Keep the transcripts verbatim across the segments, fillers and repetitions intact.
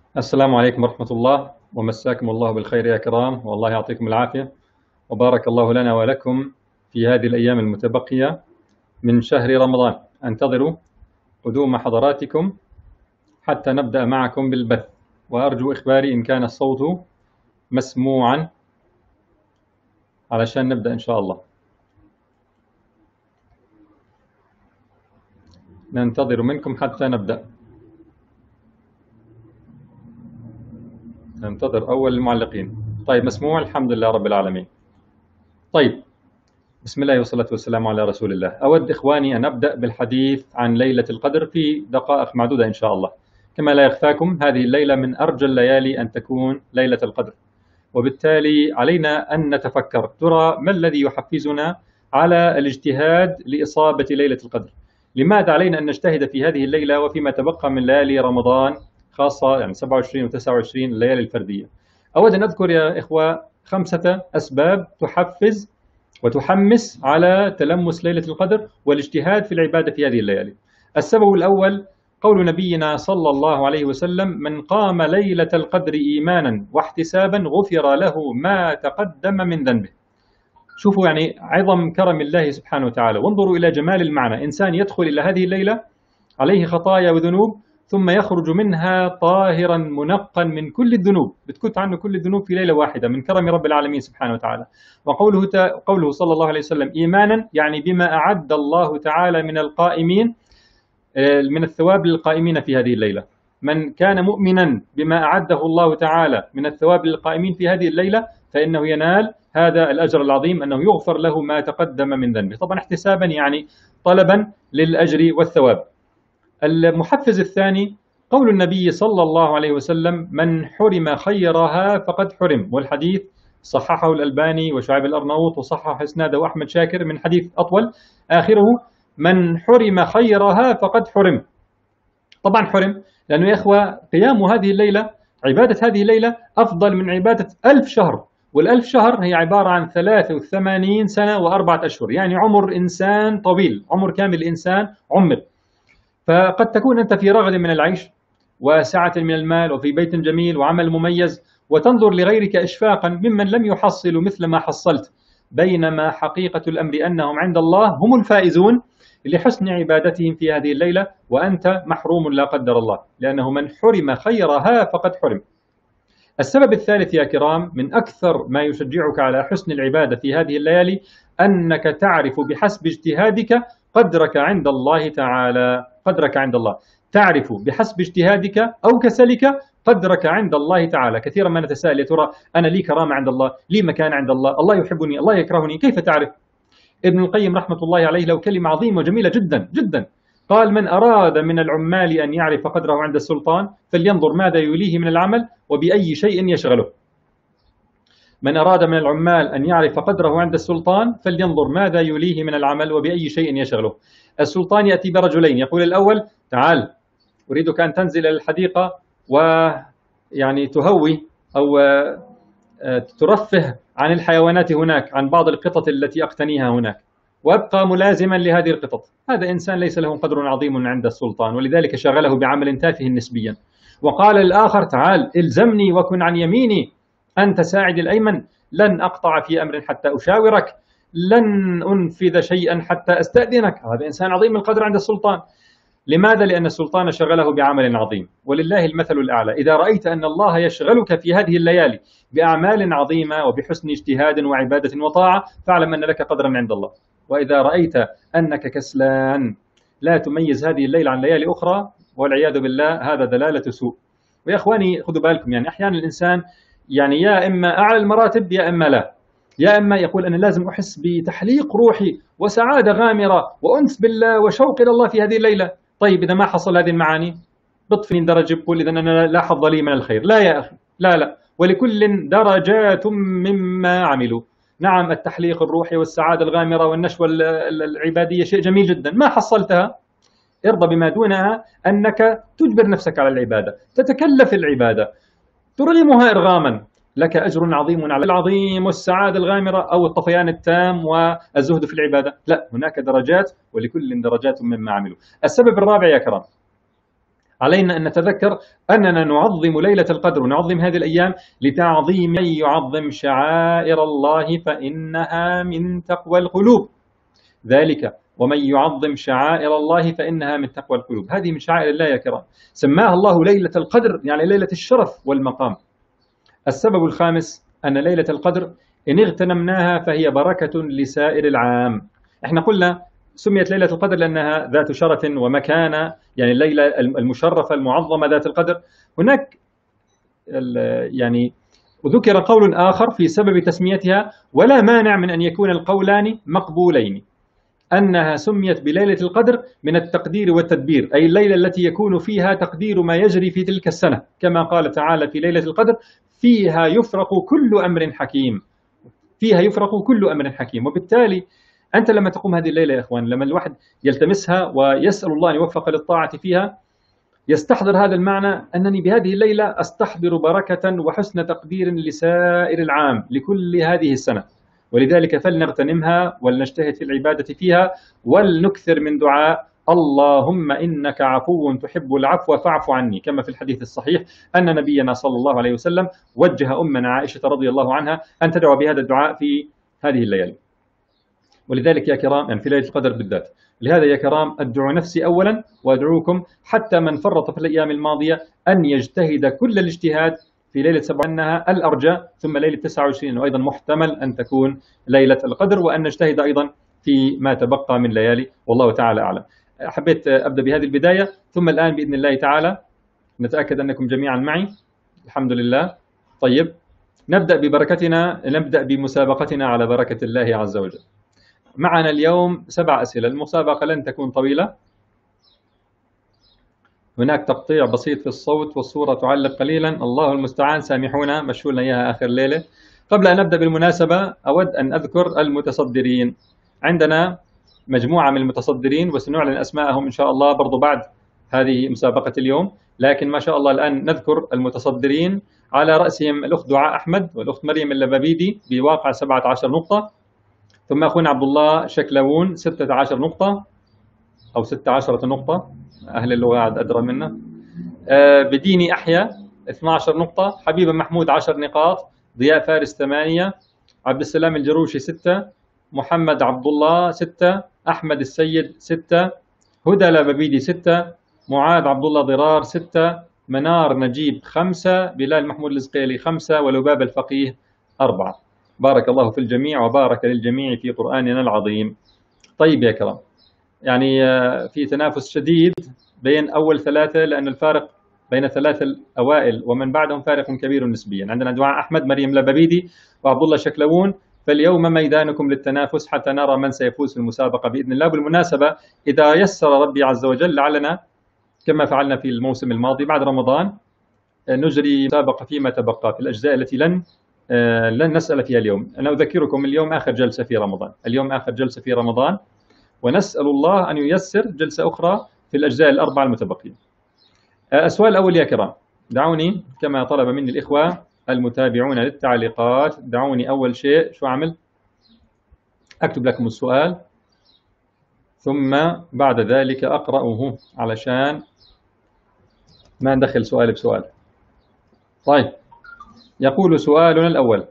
السلام عليكم ورحمة الله، ومساكم الله بالخير يا كرام، والله يعطيكم العافية، وبارك الله لنا ولكم في هذه الأيام المتبقية من شهر رمضان. أنتظر قدوم حضراتكم حتى نبدأ معكم بالبث، وأرجو إخباري إن كان الصوت مسموعا علشان نبدأ إن شاء الله. ننتظر منكم حتى نبدأ. ننتظر أول المعلقين. طيب، مسموع، الحمد لله رب العالمين. طيب، بسم الله والصلاة والسلام على رسول الله. أود إخواني أن أبدأ بالحديث عن ليلة القدر في دقائق معدودة إن شاء الله. كما لا يخفاكم، هذه الليلة من أرجى الليالي أن تكون ليلة القدر، وبالتالي علينا أن نتفكر ترى ما الذي يحفزنا على الاجتهاد لإصابة ليلة القدر. لماذا علينا أن نجتهد في هذه الليلة وفيما تبقى من ليالي رمضان، خاصة يعني سبعة وعشرين و تسعة وعشرين الليالي الفردية. أود أن أذكر يا إخوة خمسة أسباب تحفز وتحمس على تلمس ليلة القدر والاجتهاد في العبادة في هذه الليالي. السبب الأول قول نبينا صلى الله عليه وسلم: من قام ليلة القدر إيمانا واحتسابا غفر له ما تقدم من ذنبه. شوفوا يعني عظم كرم الله سبحانه وتعالى، وانظروا إلى جمال المعنى. إنسان يدخل إلى هذه الليلة عليه خطايا وذنوب، ثم يخرج منها طاهرا منقا من كل الذنوب، بتكت عنه كل الذنوب في ليلة واحدة من كرم رب العالمين سبحانه وتعالى. وقوله قوله صلى الله عليه وسلم إيمانا، يعني بما أعد الله تعالى من القائمين، من الثواب للقائمين في هذه الليلة. من كان مؤمنا بما أعده الله تعالى من الثواب للقائمين في هذه الليلة فإنه ينال هذا الأجر العظيم، أنه يغفر له ما تقدم من ذنبه. طبعا احتسابا يعني طلبا للأجر والثواب. المحفز الثاني قول النبي صلى الله عليه وسلم: من حرم خيرها فقد حرم، والحديث صححه الألباني وشعيب الأرناؤوط، وصحح إسناده أحمد شاكر من حديث أطول آخره: من حرم خيرها فقد حرم. طبعا حرم لأنه يا إخوة قيام هذه الليلة، عبادة هذه الليلة أفضل من عبادة ألف شهر، والألف شهر هي عبارة عن ثلاث وثمانين سنة وأربعة أشهر، يعني عمر إنسان طويل، عمر كامل الإنسان عمر. فقد تكون أنت في رغد من العيش وسعة من المال وفي بيت جميل وعمل مميز، وتنظر لغيرك إشفاقا ممن لم يحصلوا مثل ما حصلت، بينما حقيقة الأمر أنهم عند الله هم الفائزون لحسن عبادتهم في هذه الليلة، وأنت محروم لا قدر الله، لأنه من حرم خيرها فقد حرم. السبب الثالث يا كرام من أكثر ما يشجعك على حسن العبادة في هذه الليالي، أنك تعرف بحسب اجتهادك قدرك عند الله تعالى. قدرك عند الله، تعرف بحسب اجتهادك أو كسلك قدرك عند الله تعالى. كثيرا ما نتساءل: يا ترى أنا لي كرامة عند الله، لي مكان عند الله، الله يحبني، الله يكرهني، كيف تعرف؟ ابن القيم رحمة الله عليه له كلمة عظيمة وجميلة جدا جدا، قال: من أراد من العمال أن يعرف قدره عند السلطان فلينظر ماذا يليه من العمل وبأي شيء يشغله. من أراد من العمال أن يعرف قدره عند السلطان فلينظر ماذا يليه من العمل وبأي شيء يشغله. السلطان يأتي برجلين، يقول الأول: تعال أريدك أن تنزل إلى الحديقة ويعني تهوي أو ترفه عن الحيوانات هناك، عن بعض القطط التي أقتنيها هناك، وأبقى ملازما لهذه القطط. هذا إنسان ليس له قدر عظيم عند السلطان، ولذلك شغله بعمل تافه نسبيا. وقال الآخر: تعال إلزمني وكن عن يميني، أنت ساعد الأيمن، لن أقطع في أمر حتى أشاورك، لن أنفذ شيئا حتى أستأذنك. هذا إنسان عظيم القدر عند السلطان. لماذا؟ لأن السلطان شغله بعمل عظيم. ولله المثل الأعلى. إذا رأيت أن الله يشغلك في هذه الليالي بأعمال عظيمة وبحسن اجتهاد وعبادة وطاعة، فاعلم أن لك قدرا عند الله. وإذا رأيت أنك كسلان لا تميز هذه الليلة عن ليالي أخرى، والعياذ بالله، هذا دلالة سوء. ويا إخواني خذوا بالكم، يعني أحيانا الإنسان يعني يا إما أعلى المراتب يا إما لا، يا إما يقول أنا لازم أحس بتحليق روحي وسعادة غامرة وأنس بالله وشوق إلى الله في هذه الليلة. طيب إذا ما حصل هذه المعاني بطفني درجة، بقول إذا أنا لا حظ لي من الخير. لا يا أخي، لا لا، ولكل درجات مما عملوا. نعم، التحليق الروحي والسعادة الغامرة والنشوة العبادية شيء جميل جدا، ما حصلتها ارضى بما دونها، أنك تجبر نفسك على العبادة، تتكلف العبادة، ترغمها إرغاما، لك أجر عظيم على العظيم والسعادة الغامرة أو الطفيان التام والزهد في العبادة. لا، هناك درجات ولكل درجات مما عملوا. السبب الرابع يا كرام علينا أن نتذكر أننا نعظم ليلة القدر ونعظم هذه الأيام لتعظيم من يعظم شعائر الله فإنها من تقوى القلوب. ذلك ومن يعظم شعائر الله فإنها من تقوى القلوب، هذه من شعائر الله يا كرام، سماها الله ليلة القدر، يعني ليلة الشرف والمقام. السبب الخامس أن ليلة القدر إن اغتنمناها فهي بركة لسائر العام. احنا قلنا سميت ليلة القدر لأنها ذات شرف ومكانة، يعني الليلة المشرفة المعظمة ذات القدر. هناك يعني وذكر قول آخر في سبب تسميتها، ولا مانع من أن يكون القولان مقبولين، أنها سميت بليلة القدر من التقدير والتدبير، أي الليلة التي يكون فيها تقدير ما يجري في تلك السنة، كما قال تعالى في ليلة القدر: فيها يفرق كل أمر حكيم. فيها يفرق كل أمر حكيم. وبالتالي أنت لما تقوم هذه الليلة يا إخوان، لما الواحد يلتمسها ويسأل الله أن يوفق للطاعة فيها، يستحضر هذا المعنى: أنني بهذه الليلة أستحضر بركة وحسن تقدير لسائر العام لكل هذه السنة. ولذلك فلنغتنمها ولنجتهد في العبادة فيها، ولنكثر من دعاء: اللهم إنك عفو تحب العفو فاعف عني، كما في الحديث الصحيح أن نبينا صلى الله عليه وسلم وجه أمنا عائشة رضي الله عنها أن تدعو بهذا الدعاء في هذه الليالي. ولذلك يا كرام، يعني في ليلة القدر بالذات، لهذا يا كرام أدعو نفسي أولا وأدعوكم حتى من فرط في الأيام الماضية أن يجتهد كل الاجتهاد في ليلة سبعة، أنها الأرجى، ثم ليلة تسعة وعشرين وأيضا محتمل أن تكون ليلة القدر، وأن نجتهد أيضا في ما تبقى من ليالي، والله تعالى أعلم. حبيت أبدأ بهذه البداية، ثم الآن بإذن الله تعالى نتأكد أنكم جميعا معي. الحمد لله. طيب، نبدأ ببركتنا، نبدأ بمسابقتنا على بركة الله عز وجل. معنا اليوم سبع أسئلة، المسابقة لن تكون طويلة، هناك تقطيع بسيط في الصوت والصورة تعلق قليلا، الله المستعان، سامحونا، مشوا لنا إياها آخر ليلة. قبل أن نبدأ بالمناسبة أود أن أذكر المتصدرين. عندنا مجموعة من المتصدرين وسنعلن أسماءهم إن شاء الله برضو بعد هذه مسابقة اليوم، لكن ما شاء الله الآن نذكر المتصدرين، على رأسهم الأخت دعاء أحمد والأخت مريم اللبابيدي بواقع سبعة عشر نقطة، ثم أخونا عبد الله شكلون ستة عشر نقطة أو ستة عشر نقطة، أهل اللغة عاد أدرى منا. أه بديني أحيا اثنتي عشرة نقطة، حبيبة محمود عشر نقاط، ضياء فارس ثمانية، عبد السلام الجروشي ستة، محمد عبد الله ستة، أحمد السيد ستة، هدى لبابيدي ستة، معاذ عبد الله ضرار ستة، منار نجيب خمسة، بلال محمود الزقيلي خمسة، ولباب الفقيه أربعة. بارك الله في الجميع وبارك للجميع في قرآننا العظيم. طيب يا كرام، يعني في تنافس شديد بين أول ثلاثة، لأن الفارق بين الثلاثة الأوائل ومن بعدهم فارق كبير نسبيا. عندنا دعاء أحمد، مريم لبابيدي، وعبد الله شكلون. فاليوم ميدانكم للتنافس حتى نرى من سيفوز في المسابقة بإذن الله. بالمناسبة إذا يسر ربي عز وجل لعلنا كما فعلنا في الموسم الماضي بعد رمضان نجري مسابقة فيما تبقى في الأجزاء التي لن لن نسأل فيها اليوم. أنا أذكركم اليوم آخر جلسة في رمضان، اليوم آخر جلسة في رمضان، ونسأل الله أن ييسر جلسة أخرى في الأجزاء الأربعة المتبقية. السؤال الأول يا كرام، دعوني كما طلب مني الإخوة المتابعون للتعليقات، دعوني أول شيء شو أعمل؟ أكتب لكم السؤال ثم بعد ذلك أقرأه علشان ما ندخل سؤال بسؤال. طيب، يقول سؤالنا الأول: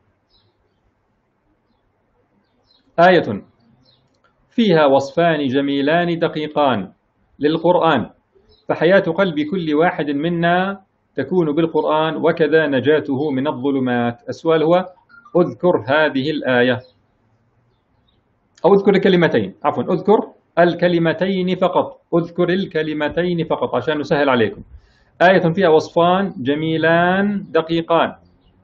آية فيها وصفان جميلان دقيقان للقرآن، فحياة قلب كل واحد منا تكون بالقرآن، وكذا نجاته من الظلمات. السؤال هو: اذكر هذه الآية، أو اذكر الكلمتين، عفوا اذكر الكلمتين فقط، اذكر الكلمتين فقط عشان نسهل عليكم. آية فيها وصفان جميلان دقيقان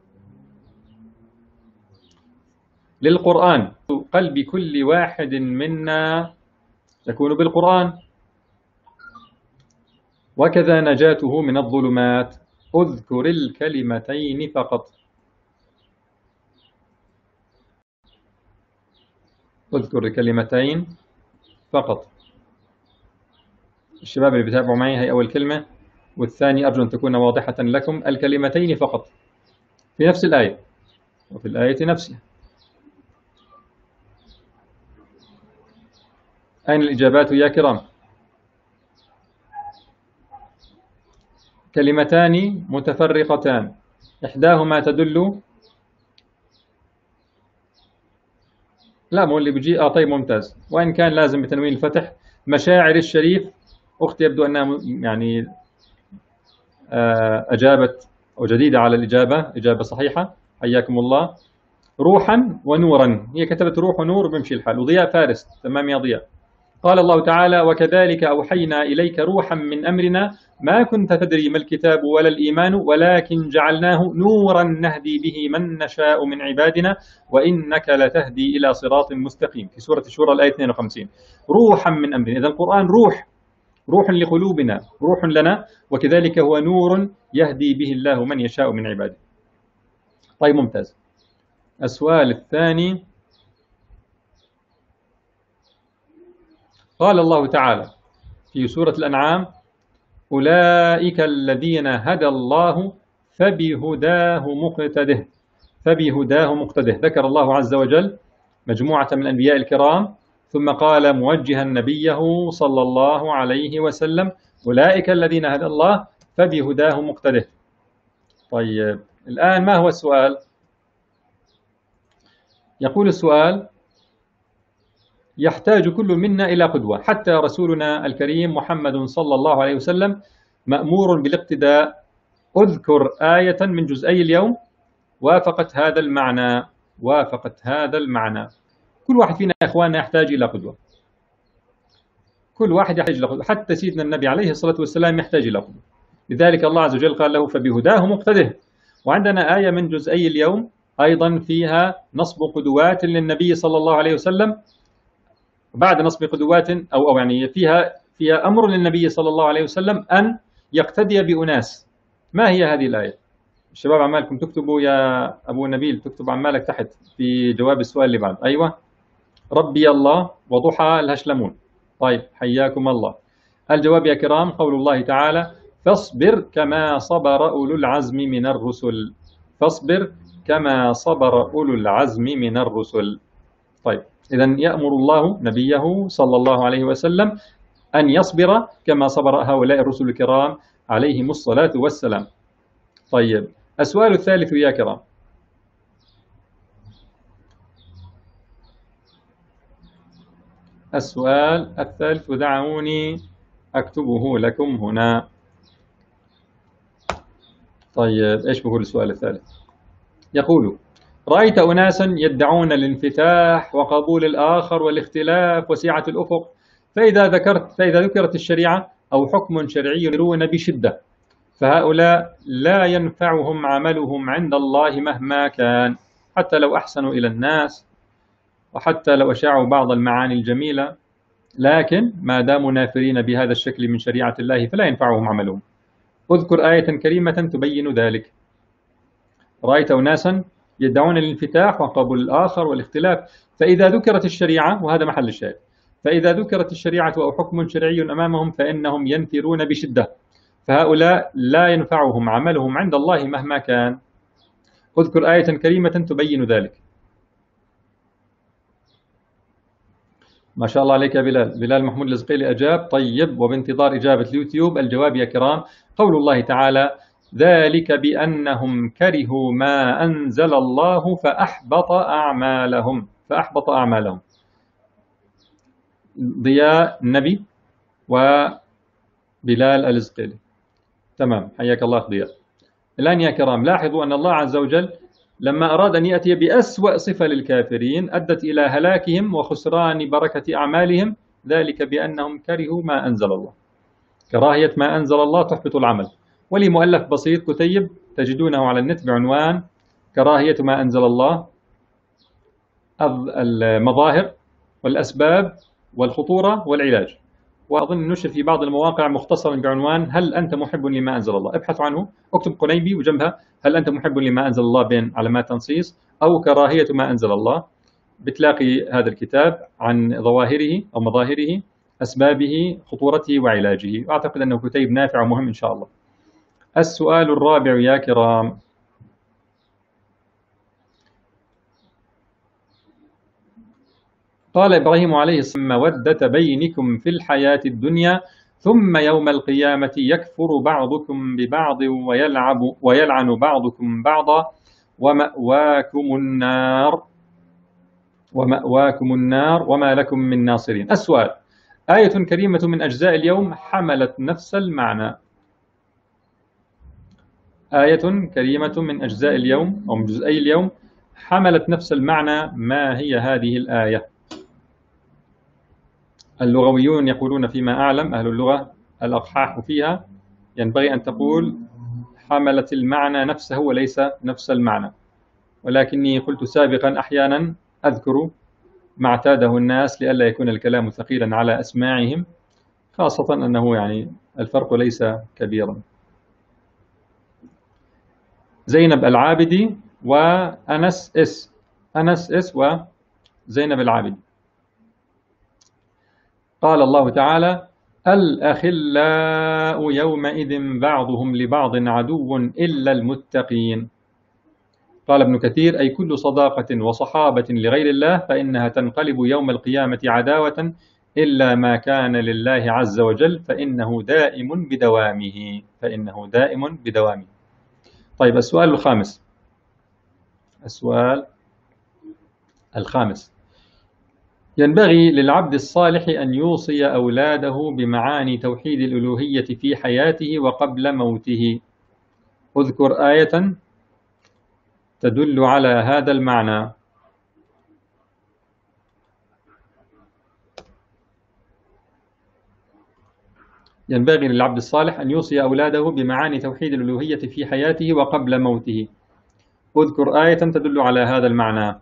للقرآن، قلب كل واحد منا تكون بالقرآن، وكذا نجاته من الظلمات. اذكر الكلمتين فقط، اذكر الكلمتين فقط. الشباب اللي بيتابعوا معي، هي أول كلمة، والثاني أرجو أن تكون واضحة لكم: الكلمتين فقط في نفس الآية وفي الآية نفسها. أين الإجابات يا كرام؟ كلمتان متفرقتان إحداهما تدل، لا مو اللي بيجي، آه طيب ممتاز، وإن كان لازم بتنوين الفتح. مشاعر الشريف، أختي يبدو أنها يعني أجابت أو جديدة على الإجابة، إجابة صحيحة، حياكم الله. روحا ونورا، هي كتبت روح ونور بمشي الحال. وضياء فارس، تمام يا ضياء. قال الله تعالى: وكذلك أوحينا إليك روحا من أمرنا ما كنت تدري ما الكتاب ولا الإيمان ولكن جعلناه نورا نهدي به من نشاء من عبادنا وإنك لتهدي إلى صراط مستقيم، في سورة الشورى الآية اثنين وخمسين. روحا من أمرنا، إذا القرآن روح، روح لقلوبنا، روح لنا، وكذلك هو نور يهدي به الله من يشاء من عباده. طيب ممتاز. السؤال الثاني، قال الله تعالى في سورة الأنعام: أولئك الذين هدى الله فبهداه مقتده، فبهداه مقتده. ذكر الله عز وجل مجموعة من الأنبياء الكرام، ثم قال موجها نبيه صلى الله عليه وسلم: أولئك الذين هدى الله فبهداه مقتده. طيب الآن ما هو السؤال؟ يقول السؤال: يحتاج كل منا إلى قدوة، حتى رسولنا الكريم محمد صلى الله عليه وسلم مأمور بالاقتداء. أذكر آية من جزئي اليوم وافقت هذا المعنى، وافقت هذا المعنى. كل واحد فينا يا إخواننا يحتاج إلى قدوة، كل واحد يحتاج إلى قدوة، حتى سيدنا النبي عليه الصلاة والسلام يحتاج إلى قدوة. لذلك الله عز وجل قال له: فبهداه مقتده. وعندنا آية من جزئي اليوم أيضا فيها نصب قدوات للنبي صلى الله عليه وسلم، بعد نصب قدوات أو أو يعني فيها فيها أمر للنبي صلى الله عليه وسلم أن يقتدي بأناس. ما هي هذه الآية؟ الشباب عمالكم تكتبوا، يا أبو نبيل تكتب عمالك تحت في جواب السؤال اللي بعد. أيوة، ربي الله وضحى الهشلمون. طيب حياكم الله. الجواب يا كرام قول الله تعالى: فاصبر كما صبر أولو العزم من الرسل، فاصبر كما صبر أولو العزم من الرسل. طيب إذا يأمر الله نبيه صلى الله عليه وسلم أن يصبر كما صبر هؤلاء الرسل الكرام عليهم الصلاة والسلام. طيب السؤال الثالث يا كرام، السؤال الثالث، دعوني أكتبه لكم هنا. طيب إيش بقول السؤال الثالث؟ يقول: رأيت أناسا يدعون الانفتاح وقبول الآخر والاختلاف وسعة الأفق، فإذا ذكرت فإذا ذكرت الشريعة أو حكم شرعي يرون بشدة، فهؤلاء لا ينفعهم عملهم عند الله مهما كان، حتى لو أحسنوا إلى الناس وحتى لو أشاعوا بعض المعاني الجميلة، لكن ما داموا نافرين بهذا الشكل من شريعة الله فلا ينفعهم عملهم. اذكر آية كريمة تبين ذلك. رأيت أناسا يدعون الانفتاح وقبول الآخر والاختلاف، فإذا ذكرت الشريعة، وهذا محل الشاهد، فإذا ذكرت الشريعة أو حكم شرعي أمامهم فإنهم ينفرون بشدة، فهؤلاء لا ينفعهم عملهم عند الله مهما كان. اذكر آية كريمة تبين ذلك. ما شاء الله عليك يا بلال. بلال محمود الزقيلي أجاب. طيب، وبانتظار إجابة اليوتيوب. الجواب يا كرام قول الله تعالى: ذلك بأنهم كرهوا ما أنزل الله فأحبط أعمالهم، فأحبط أعمالهم. ضياء النبي وبلال الزقيلي. تمام، حياك الله ضياء. الآن يا كرام لاحظوا أن الله عز وجل لما أراد أن يأتي بأسوأ صفة للكافرين أدت إلى هلاكهم وخسران بركة أعمالهم، ذلك بأنهم كرهوا ما أنزل الله. كراهية ما أنزل الله تحبط العمل. ولي مؤلف بسيط كتيب تجدونه على النت بعنوان كراهية ما أنزل الله، المظاهر والأسباب والخطورة والعلاج، وأظن نشر في بعض المواقع مختصرا بعنوان هل أنت محب لما أنزل الله. ابحثوا عنه، اكتب قنيبي وجنبها هل أنت محب لما أنزل الله بين علامات تنصيص، أو كراهية ما أنزل الله، بتلاقي هذا الكتاب عن ظواهره أو مظاهره، أسبابه، خطورته وعلاجه. وأعتقد أنه كتيب نافع ومهم إن شاء الله. السؤال الرابع يا كرام، قال إبراهيم عليه السلام: مودة بينكم في الحياة الدنيا ثم يوم القيامة يكفر بعضكم ببعض ويلعب ويلعن بعضكم بعضا ومأواكم النار ومأواكم النار وما لكم من ناصرين. السؤال: آية كريمة من أجزاء اليوم حملت نفس المعنى. آية كريمة من أجزاء اليوم أو من جزئي اليوم حملت نفس المعنى. ما هي هذه الآية؟ اللغويون يقولون فيما أعلم، أهل اللغة الأقحاح فيها، ينبغي أن تقول حملت المعنى نفسه وليس نفس المعنى، ولكني قلت سابقا أحيانا أذكر ما اعتاده الناس لئلا يكون الكلام ثقيلا على أسماعهم، خاصة أنه يعني الفرق ليس كبيرا. زينب العابدي وأنس إس، أنس إس وزينب العابدي. قال الله تعالى: الأخلاء يومئذ بعضهم لبعض عدو إلا المتقين. قال ابن كثير: أي كل صداقة وصحابة لغير الله فإنها تنقلب يوم القيامة عداوة إلا ما كان لله عز وجل فإنه دائم بدوامه فإنه دائم بدوامه. طيب، السؤال الخامس السؤال الخامس ينبغي للعبد الصالح أن يوصي أولاده بمعاني توحيد الألوهية في حياته وقبل موته. اذكر آية تدل على هذا المعنى. ينبغي للعبد الصالح أن يوصي أولاده بمعاني توحيد الألوهية في حياته وقبل موته. اذكر آية تدل على هذا المعنى.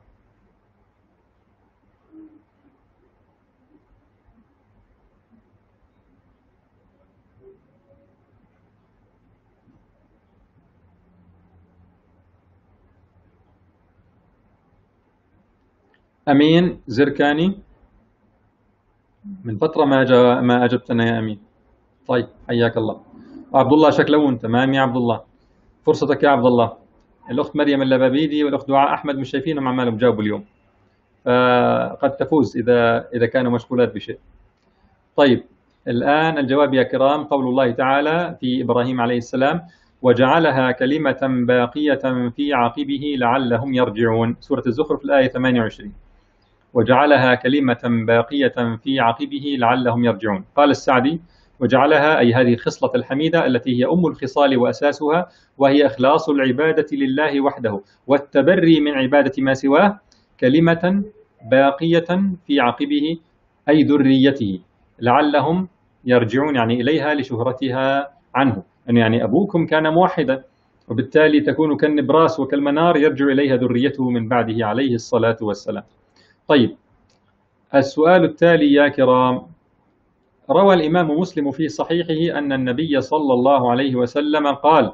أمين زركاني، من فترة ما جا ما أجبتنا يا أمين. طيب، حياك الله. عبد الله شكلون، تمام يا عبد الله، فرصتك يا عبد الله. الأخت مريم اللبابيدي والأخت دعاء أحمد مش شايفينهم عمالهم جاوبوا اليوم، فقد تفوز إذا إذا كانوا مشغولات بشيء. طيب، الآن الجواب يا كرام. قول الله تعالى في إبراهيم عليه السلام: وجعلها كلمة باقية في عقبه لعلهم يرجعون، سورة الزخرف الآية ثمانية وعشرين. وجعلها كلمة باقية في عقبه لعلهم يرجعون. قال السعدي: وجعلها أي هذه الخصلة الحميدة التي هي أم الخصال وأساسها، وهي إخلاص العبادة لله وحده والتبري من عبادة ما سواه، كلمة باقية في عقبه أي ذريته لعلهم يرجعون، يعني إليها لشهرتها عنه، يعني أبوكم كان موحدا وبالتالي تكون كالنبراس وكالمنار يرجع إليها ذريته من بعده عليه الصلاة والسلام. طيب، السؤال التالي يا كرام: روى الإمام مسلم في صحيحه أن النبي صلى الله عليه وسلم قال: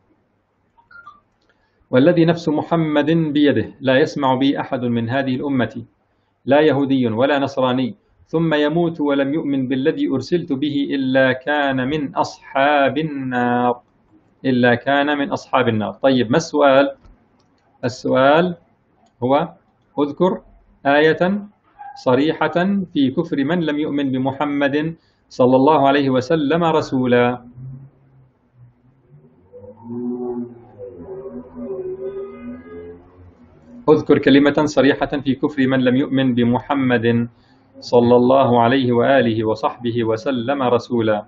والذي نفس محمد بيده لا يسمع بي أحد من هذه الأمة لا يهودي ولا نصراني ثم يموت ولم يؤمن بالذي أرسلت به إلا كان من أصحاب النار إلا كان من أصحاب النار. طيب، ما السؤال؟ السؤال هو: اذكر آية صريحة في كفر من لم يؤمن بمحمد صلى الله عليه وسلم رسولا. اذكر كلمة صريحة في كفر من لم يؤمن بمحمد صلى الله عليه وآله وصحبه وسلم رسولا.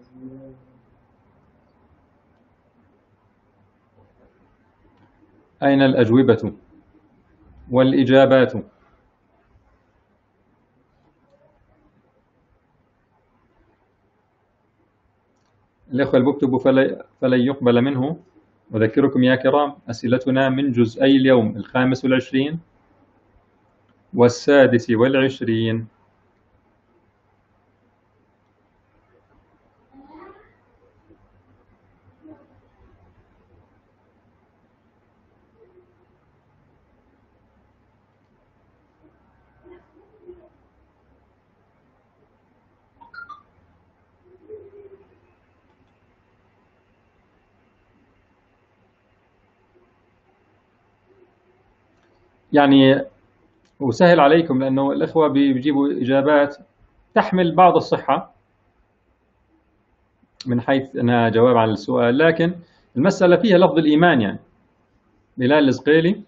أين الأجوبة والإجابات؟ الإخوة اللي بيكتبوا فلن يقبل منه. أذكركم يا كرام، أسئلتنا من جزئي اليوم الخامس والعشرين والسادس والعشرين. يعني وسهل عليكم لأنه الإخوة بيجيبوا إجابات تحمل بعض الصحة من حيث أنها جواب على السؤال، لكن المسألة فيها لفظ الإيمان يعني. بلال الزقيلي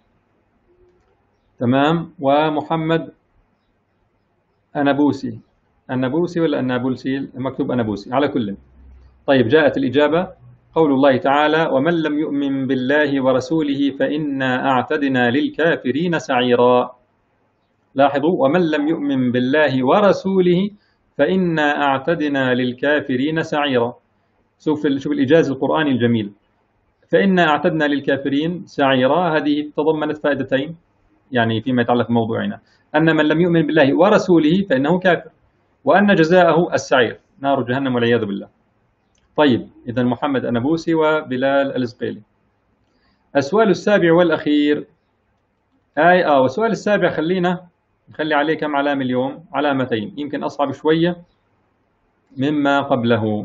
تمام، ومحمد أنابوسي. أنابوسي ولا أنابلسي؟ مكتوب أنابوسي على كل. طيب جاءت الإجابة، قول الله تعالى: ومن لم يؤمن بالله ورسوله فإنا أعتدنا للكافرين سعيرا. لاحظوا، ومن لم يؤمن بالله ورسوله فإنا أعتدنا للكافرين سعيرا. شوف شوف الإيجاز القرآني الجميل. فإنا أعتدنا للكافرين سعيرا، هذه تضمنت فائدتين يعني فيما يتعلق بموضوعنا: أن من لم يؤمن بالله ورسوله فإنه كافر، وأن جزاءه السعير نار جهنم والعياذ بالله. طيب إذا محمد أنابوسي وبلال الزقيلي. السؤال السابع والأخير آي آه والسؤال السابع خلينا نخلي عليه كم علامة اليوم؟ علامتين، يمكن أصعب شوية مما قبله.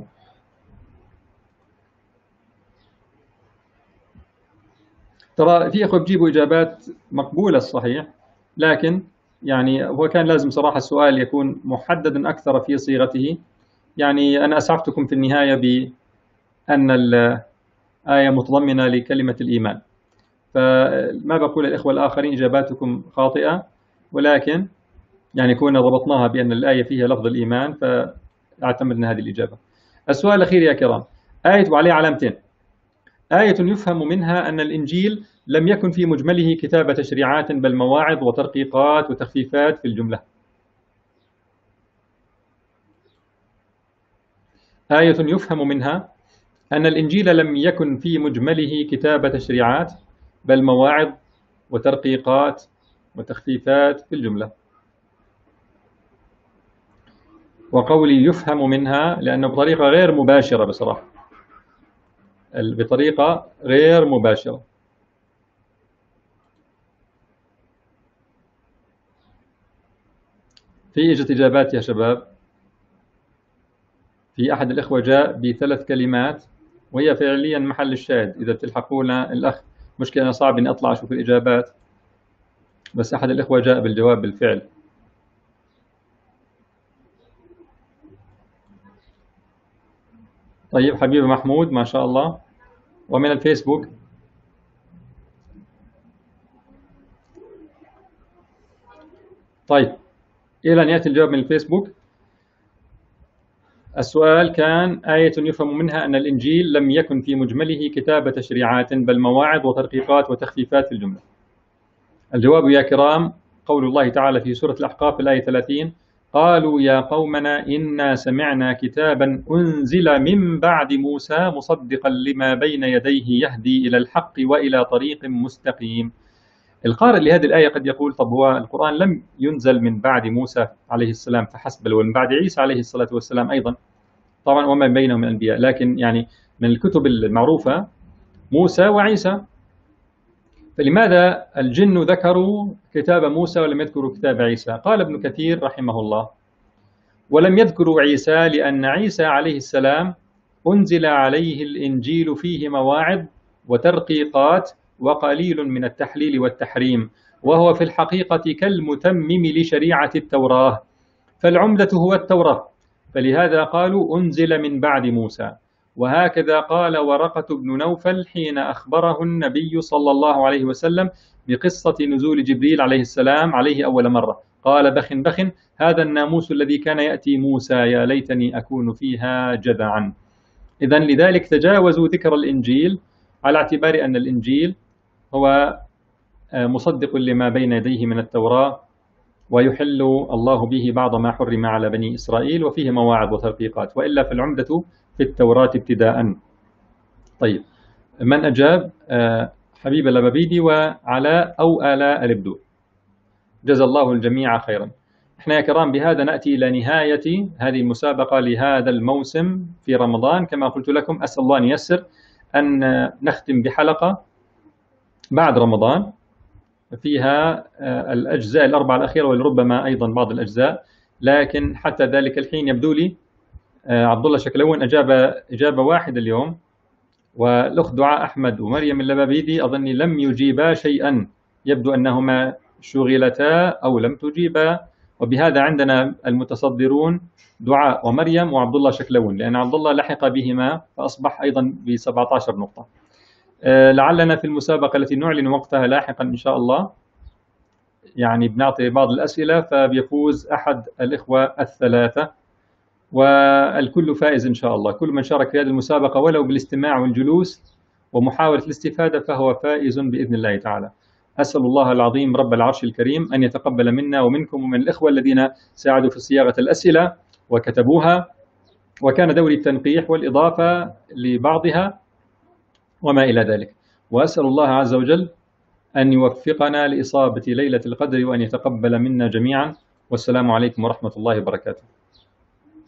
ترى في أخوة بجيبوا إجابات مقبولة الصحيح، لكن يعني هو كان لازم صراحة السؤال يكون محددا أكثر في صيغته. يعني أنا أسعفتكم في النهاية بأن الآية متضمنة لكلمة الإيمان، فما بقول الإخوة الآخرين إجاباتكم خاطئة، ولكن يعني كنا ضبطناها بأن الآية فيها لفظ الإيمان فاعتمدنا هذه الإجابة. السؤال الأخير يا كرام، آية وعليه علامتين: آية يفهم منها أن الإنجيل لم يكن في مجمله كتاب تشريعات بل مواعظ وترقيقات وتخفيفات في الجملة. آية يفهم منها أن الإنجيل لم يكن في مجمله كتاب تشريعات بل مواعظ وترقيقات وتخفيفات في الجملة. وقولي يفهم منها لأنه بطريقة غير مباشرة، بصراحة بطريقة غير مباشرة. في إجت إجابات يا شباب. في أحد الإخوة جاء بثلاث كلمات وهي فعليا محل الشاهد، إذا بتلحقونا الأخ. مشكلة أنا صعب إني أطلع أشوف الإجابات، بس أحد الإخوة جاء بالجواب بالفعل. طيب حبيبي محمود ما شاء الله. ومن الفيسبوك طيب إلى أن يأتي الجواب من الفيسبوك. السؤال كان: آية يفهم منها أن الإنجيل لم يكن في مجمله كتاب تشريعات بل مواعظ وترقيقات وتخفيفات في الجملة. الجواب يا كرام قول الله تعالى في سورة الأحقاف الآية ثلاثين: قالوا يا قومنا إنا سمعنا كتابا أنزل من بعد موسى مصدقا لما بين يديه يهدي إلى الحق وإلى طريق مستقيم. القارئ لهذه الآية قد يقول: طب هو القرآن لم ينزل من بعد موسى عليه السلام فحسب، بل ومن بعد عيسى عليه الصلاة والسلام أيضا، طبعا وما بينهم من الأنبياء، لكن يعني من الكتب المعروفة موسى وعيسى، فلماذا الجن ذكروا كتاب موسى ولم يذكروا كتاب عيسى؟ قال ابن كثير رحمه الله: ولم يذكروا عيسى لأن عيسى عليه السلام أنزل عليه الإنجيل فيه مواعظ وترقيقات وقليل من التحليل والتحريم، وهو في الحقيقة كالمتمم لشريعة التوراة، فالعمدة هو التوراة، فلهذا قالوا أنزل من بعد موسى. وهكذا قال ورقة بن نوفل حين أخبره النبي صلى الله عليه وسلم بقصة نزول جبريل عليه السلام عليه أول مرة، قال: بخ بخ هذا الناموس الذي كان يأتي موسى، يا ليتني أكون فيها جذعا. إذن لذلك تجاوزوا ذكر الإنجيل على اعتبار أن الإنجيل هو مصدق لما بين يديه من التوراة، ويحل الله به بعض ما حرم على بني إسرائيل، وفيه مواعظ وترقيقات، وإلا فالعمدة في التوراة ابتداء. طيب من أجاب؟ حبيب اللبابيدي وعلاء أو آلاء البدو. جزا الله الجميع خيرا. احنا يا كرام بهذا نأتي إلى نهاية هذه المسابقة لهذا الموسم في رمضان. كما قلت لكم أسأل الله أن ييسر أن نختم بحلقة بعد رمضان فيها الأجزاء الأربعة الأخيرة ولربما أيضا بعض الأجزاء، لكن حتى ذلك الحين يبدو لي عبد الله شكلون أجاب إجابة واحدة اليوم، والأخ دعاء أحمد ومريم اللبابيدي أظني لم يجيبا شيئا، يبدو أنهما شغلتا أو لم تجيبا، وبهذا عندنا المتصدرون دعاء ومريم وعبد الله شكلون، لأن عبد الله لحق بهما فأصبح أيضا ب سبعة عشر نقطة. لعلنا في المسابقة التي نعلن وقتها لاحقا إن شاء الله يعني بنعطي بعض الأسئلة، فبيفوز أحد الإخوة الثلاثة، والكل فائز إن شاء الله. كل من شارك في هذه المسابقة ولو بالاستماع والجلوس ومحاولة الاستفادة فهو فائز بإذن الله تعالى. أسأل الله العظيم رب العرش الكريم أن يتقبل منا ومنكم ومن الإخوة الذين ساعدوا في صياغة الأسئلة وكتبوها، وكان دوري التنقيح والإضافة لبعضها وما إلى ذلك. وأسأل الله عز وجل أن يوفقنا لإصابة ليلة القدر وأن يتقبل منا جميعا. والسلام عليكم ورحمة الله وبركاته.